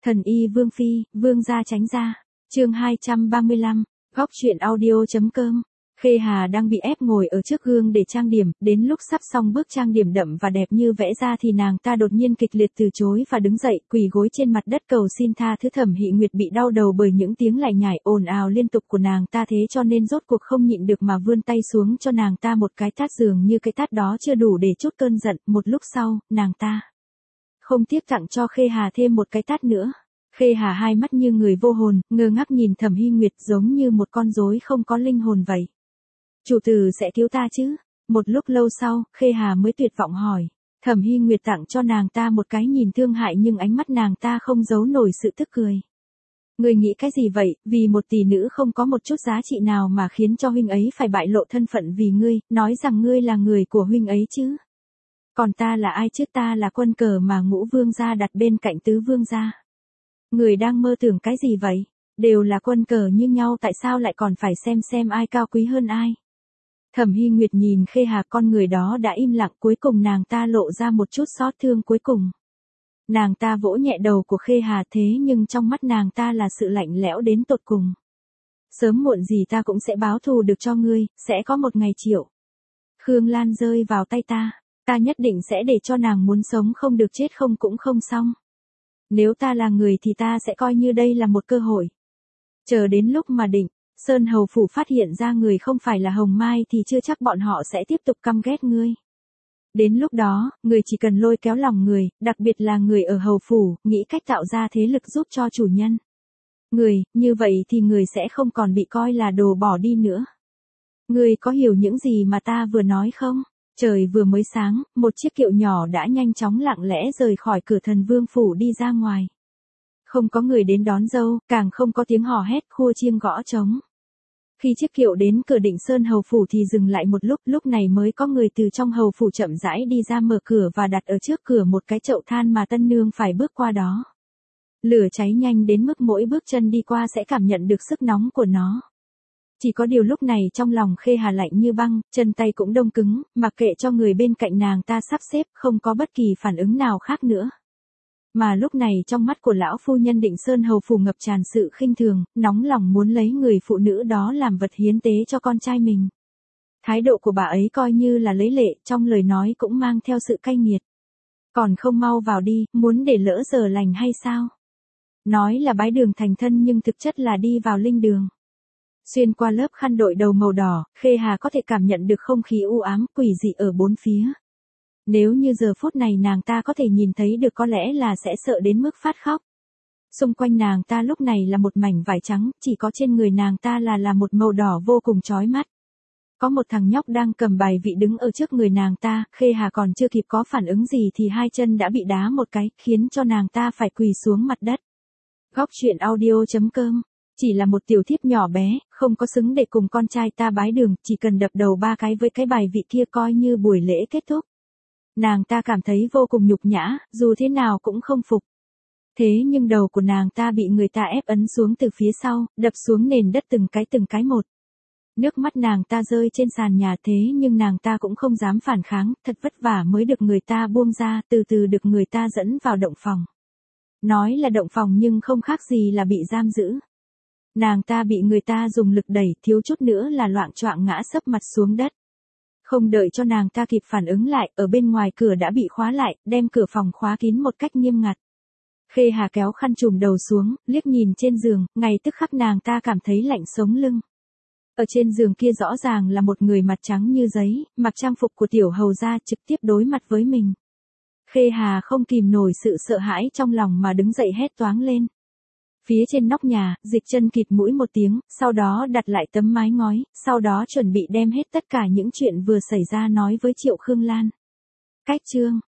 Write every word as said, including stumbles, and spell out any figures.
Thần y Vương Phi, Vương gia tránh ra. Chương hai trăm ba mươi lăm, góc truyện audio.com. Khê Hà đang bị ép ngồi ở trước gương để trang điểm, đến lúc sắp xong bước trang điểm đậm và đẹp như vẽ ra thì nàng ta đột nhiên kịch liệt từ chối và đứng dậy, quỳ gối trên mặt đất cầu xin tha thứ. Thẩm Hị Nguyệt bị đau đầu bởi những tiếng lải nhải ồn ào liên tục của nàng ta, thế cho nên rốt cuộc không nhịn được mà vươn tay xuống cho nàng ta một cái tát, dường như cái tát đó chưa đủ để trút cơn giận. Một lúc sau, nàng ta không tiếc tặng cho Khê Hà thêm một cái tát nữa. Khê Hà hai mắt như người vô hồn, ngơ ngác nhìn Thẩm Hị Nguyệt giống như một con rối không có linh hồn vậy. Chủ tử sẽ cứu ta chứ? Một lúc lâu sau, Khê Hà mới tuyệt vọng hỏi. Thẩm Hị Nguyệt tặng cho nàng ta một cái nhìn thương hại nhưng ánh mắt nàng ta không giấu nổi sự tức cười. Ngươi nghĩ cái gì vậy, vì một tỷ nữ không có một chút giá trị nào mà khiến cho huynh ấy phải bại lộ thân phận vì ngươi, nói rằng ngươi là người của huynh ấy chứ? Còn ta là ai chứ? Ta là quân cờ mà Ngũ Vương gia đặt bên cạnh Tứ Vương gia. Người đang mơ tưởng cái gì vậy? Đều là quân cờ như nhau, tại sao lại còn phải xem xem ai cao quý hơn ai? Thẩm Hị Nguyệt nhìn Khê Hà, con người đó đã im lặng, cuối cùng nàng ta lộ ra một chút xót thương cuối cùng. Nàng ta vỗ nhẹ đầu của Khê Hà, thế nhưng trong mắt nàng ta là sự lạnh lẽo đến tột cùng. Sớm muộn gì ta cũng sẽ báo thù được cho ngươi, sẽ có một ngày Triệu Khương Lan rơi vào tay ta, ta nhất định sẽ để cho nàng muốn sống không được, chết không cũng không xong. Nếu ta là người thì ta sẽ coi như đây là một cơ hội. Chờ đến lúc mà Định Sơn hầu phủ phát hiện ra người không phải là Hồng Mai thì chưa chắc bọn họ sẽ tiếp tục căm ghét ngươi. Đến lúc đó, người chỉ cần lôi kéo lòng người, đặc biệt là người ở hầu phủ, nghĩ cách tạo ra thế lực giúp cho chủ nhân. Người, như vậy thì người sẽ không còn bị coi là đồ bỏ đi nữa. Người có hiểu những gì mà ta vừa nói không? Trời vừa mới sáng, một chiếc kiệu nhỏ đã nhanh chóng lặng lẽ rời khỏi cửa Thần Vương phủ đi ra ngoài. Không có người đến đón dâu, càng không có tiếng hò hét, khua chiêng gõ trống. Khi chiếc kiệu đến cửa Định Sơn hầu phủ thì dừng lại một lúc, lúc này mới có người từ trong hầu phủ chậm rãi đi ra, mở cửa và đặt ở trước cửa một cái chậu than mà tân nương phải bước qua đó. Lửa cháy nhanh đến mức mỗi bước chân đi qua sẽ cảm nhận được sức nóng của nó. Chỉ có điều lúc này trong lòng Khê Hà lạnh như băng, chân tay cũng đông cứng, mặc kệ cho người bên cạnh nàng ta sắp xếp, không có bất kỳ phản ứng nào khác nữa. Mà lúc này trong mắt của lão phu nhân Định Sơn hầu phủ ngập tràn sự khinh thường, nóng lòng muốn lấy người phụ nữ đó làm vật hiến tế cho con trai mình. Thái độ của bà ấy coi như là lấy lệ, trong lời nói cũng mang theo sự cay nghiệt. Còn không mau vào đi, muốn để lỡ giờ lành hay sao? Nói là bái đường thành thân nhưng thực chất là đi vào linh đường. Xuyên qua lớp khăn đội đầu màu đỏ, Khê Hà có thể cảm nhận được không khí u ám, quỷ dị ở bốn phía. Nếu như giờ phút này nàng ta có thể nhìn thấy được có lẽ là sẽ sợ đến mức phát khóc. Xung quanh nàng ta lúc này là một mảnh vải trắng, chỉ có trên người nàng ta là là một màu đỏ vô cùng chói mắt. Có một thằng nhóc đang cầm bài vị đứng ở trước người nàng ta, Khê Hà còn chưa kịp có phản ứng gì thì hai chân đã bị đá một cái, khiến cho nàng ta phải quỳ xuống mặt đất. Góc truyện audio.com. Chỉ là một tiểu thiếp nhỏ bé, không có xứng để cùng con trai ta bái đường, chỉ cần đập đầu ba cái với cái bài vị kia coi như buổi lễ kết thúc. Nàng ta cảm thấy vô cùng nhục nhã, dù thế nào cũng không phục. Thế nhưng đầu của nàng ta bị người ta ép ấn xuống từ phía sau, đập xuống nền đất từng cái từng cái một. Nước mắt nàng ta rơi trên sàn nhà, thế nhưng nàng ta cũng không dám phản kháng, thật vất vả mới được người ta buông ra, từ từ được người ta dẫn vào động phòng. Nói là động phòng nhưng không khác gì là bị giam giữ. Nàng ta bị người ta dùng lực đẩy, thiếu chút nữa là loạng choạng ngã sấp mặt xuống đất. Không đợi cho nàng ta kịp phản ứng lại, ở bên ngoài cửa đã bị khóa lại, đem cửa phòng khóa kín một cách nghiêm ngặt. Khê Hà kéo khăn trùm đầu xuống, liếc nhìn trên giường, ngay tức khắc nàng ta cảm thấy lạnh sống lưng. Ở trên giường kia rõ ràng là một người mặt trắng như giấy, mặc trang phục của tiểu hầu gia, trực tiếp đối mặt với mình. Khê Hà không kìm nổi sự sợ hãi trong lòng mà đứng dậy hét toáng lên. Phía trên nóc nhà, Dịch Chân khịt mũi một tiếng, sau đó đặt lại tấm mái ngói, sau đó chuẩn bị đem hết tất cả những chuyện vừa xảy ra nói với Triệu Khương Lan. Cách chương